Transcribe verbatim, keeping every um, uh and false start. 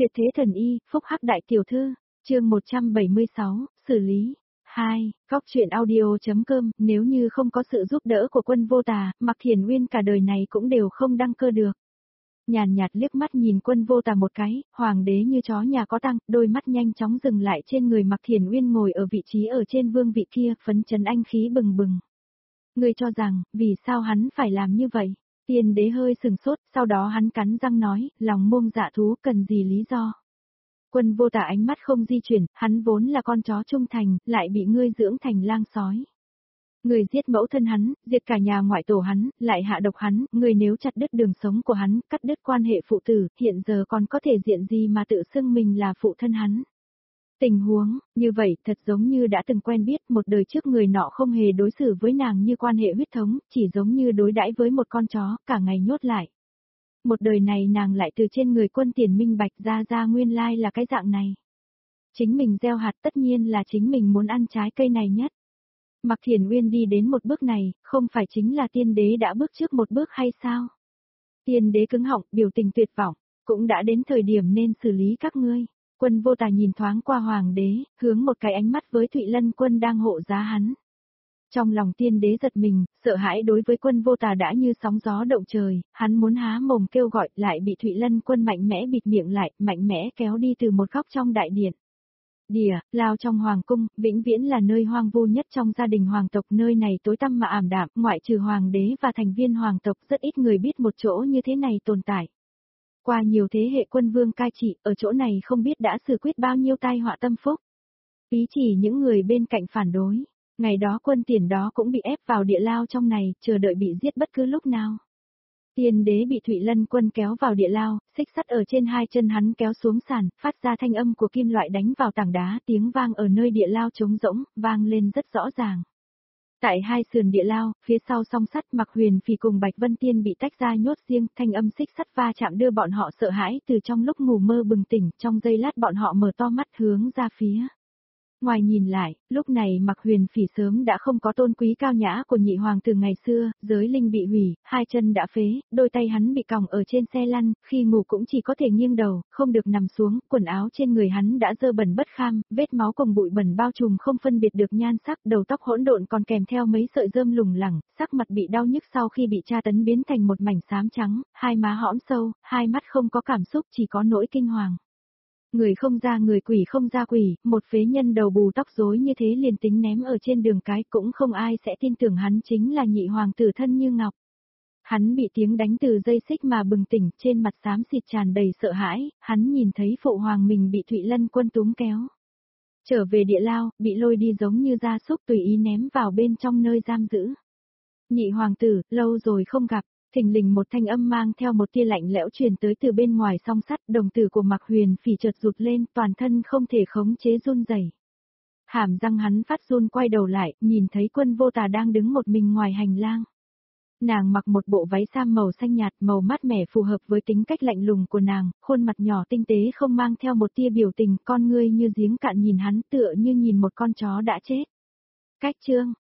Tuyệt thế thần y, phúc hắc đại tiểu thư, chương một trăm bảy mươi sáu, xử lý. hai. Góc truyện audio.com, nếu như không có sự giúp đỡ của Quân Vô Tà, Mạc Thiền Uyên cả đời này cũng đều không đăng cơ được. Nhàn nhạt liếc mắt nhìn Quân Vô Tà một cái, hoàng đế như chó nhà có tăng, đôi mắt nhanh chóng dừng lại trên người Mạc Thiền Uyên ngồi ở vị trí ở trên vương vị kia, phấn chấn anh khí bừng bừng. Ngươi cho rằng, vì sao hắn phải làm như vậy? Tiên đế hơi sừng sốt, sau đó hắn cắn răng nói, lòng mông dạ thú cần gì lý do? Quân Vô Tà ánh mắt không di chuyển, hắn vốn là con chó trung thành, lại bị ngươi dưỡng thành lang sói. Ngươi giết mẫu thân hắn, diệt cả nhà ngoại tổ hắn, lại hạ độc hắn, ngươi nếu chặt đứt đường sống của hắn, cắt đứt quan hệ phụ tử, hiện giờ còn có thể diện gì mà tự xưng mình là phụ thân hắn. Tình huống, như vậy, thật giống như đã từng quen biết, một đời trước người nọ không hề đối xử với nàng như quan hệ huyết thống, chỉ giống như đối đãi với một con chó, cả ngày nhốt lại. Một đời này nàng lại từ trên người Quân Tiền minh bạch ra ra nguyên lai là cái dạng này. Chính mình gieo hạt tất nhiên là chính mình muốn ăn trái cây này nhất. Mạc Thiền Uyên đi đến một bước này, không phải chính là tiên đế đã bước trước một bước hay sao? Tiên đế cứng họng, biểu tình tuyệt vọng, cũng đã đến thời điểm nên xử lý các ngươi. Quân Vô Tà nhìn thoáng qua hoàng đế, hướng một cái ánh mắt với Thụy Lân Quân đang hộ giá hắn. Trong lòng tiên đế giật mình, sợ hãi đối với Quân Vô Tà đã như sóng gió động trời, hắn muốn há mồm kêu gọi lại bị Thụy Lân Quân mạnh mẽ bịt miệng lại, mạnh mẽ kéo đi từ một góc trong đại điện. Đìa, lao trong hoàng cung, vĩnh viễn là nơi hoang vu nhất trong gia đình hoàng tộc, nơi này tối tăm mà ảm đạm, ngoại trừ hoàng đế và thành viên hoàng tộc rất ít người biết một chỗ như thế này tồn tại. Qua nhiều thế hệ quân vương cai trị, ở chỗ này không biết đã xử quyết bao nhiêu tai họa tâm phúc. Ý chỉ những người bên cạnh phản đối, ngày đó Quân Tiền đó cũng bị ép vào địa lao trong này, chờ đợi bị giết bất cứ lúc nào. Tiên đế bị Thụy Lân Quân kéo vào địa lao, xích sắt ở trên hai chân hắn kéo xuống sàn, phát ra thanh âm của kim loại đánh vào tảng đá, tiếng vang ở nơi địa lao trống rỗng, vang lên rất rõ ràng. Tại hai sườn địa lao, phía sau song sắt, Mạc Huyền Phỉ cùng Bạch Vân Tiên bị tách ra nhốt riêng, thanh âm xích sắt va chạm đưa bọn họ sợ hãi, từ trong lúc ngủ mơ bừng tỉnh, trong giây lát bọn họ mở to mắt hướng ra phía. Ngoài nhìn lại, lúc này Mạc Huyền Phỉ sớm đã không có tôn quý cao nhã của nhị hoàng từ ngày xưa, giới linh bị hủy, hai chân đã phế, đôi tay hắn bị còng ở trên xe lăn, khi ngủ cũng chỉ có thể nghiêng đầu, không được nằm xuống, quần áo trên người hắn đã dơ bẩn bất kham, vết máu cùng bụi bẩn bao trùm không phân biệt được nhan sắc, đầu tóc hỗn độn còn kèm theo mấy sợi rơm lủng lẳng, sắc mặt bị đau nhức sau khi bị tra tấn biến thành một mảnh xám trắng, hai má hõm sâu, hai mắt không có cảm xúc, chỉ có nỗi kinh hoàng. Người không ra người, quỷ không ra quỷ, một phế nhân đầu bù tóc rối như thế liền tính ném ở trên đường cái cũng không ai sẽ tin tưởng hắn chính là nhị hoàng tử thân như ngọc. Hắn bị tiếng đánh từ dây xích mà bừng tỉnh, trên mặt xám xịt tràn đầy sợ hãi, hắn nhìn thấy phụ hoàng mình bị Thụy Lân Quân túm kéo. Trở về địa lao, bị lôi đi giống như gia súc tùy ý ném vào bên trong nơi giam giữ. Nhị hoàng tử, lâu rồi không gặp. Thình lình một thanh âm mang theo một tia lạnh lẽo truyền tới từ bên ngoài song sắt, đồng tử của Mạc Huyền Phỉ chợt rụt lên, toàn thân không thể khống chế run rẩy. Hàm răng hắn phát run, quay đầu lại, nhìn thấy Quân Vô Tà đang đứng một mình ngoài hành lang. Nàng mặc một bộ váy sam màu xanh nhạt, màu mát mẻ phù hợp với tính cách lạnh lùng của nàng, khuôn mặt nhỏ tinh tế không mang theo một tia biểu tình, con ngươi như giếng cạn nhìn hắn tựa như nhìn một con chó đã chết. Cách chương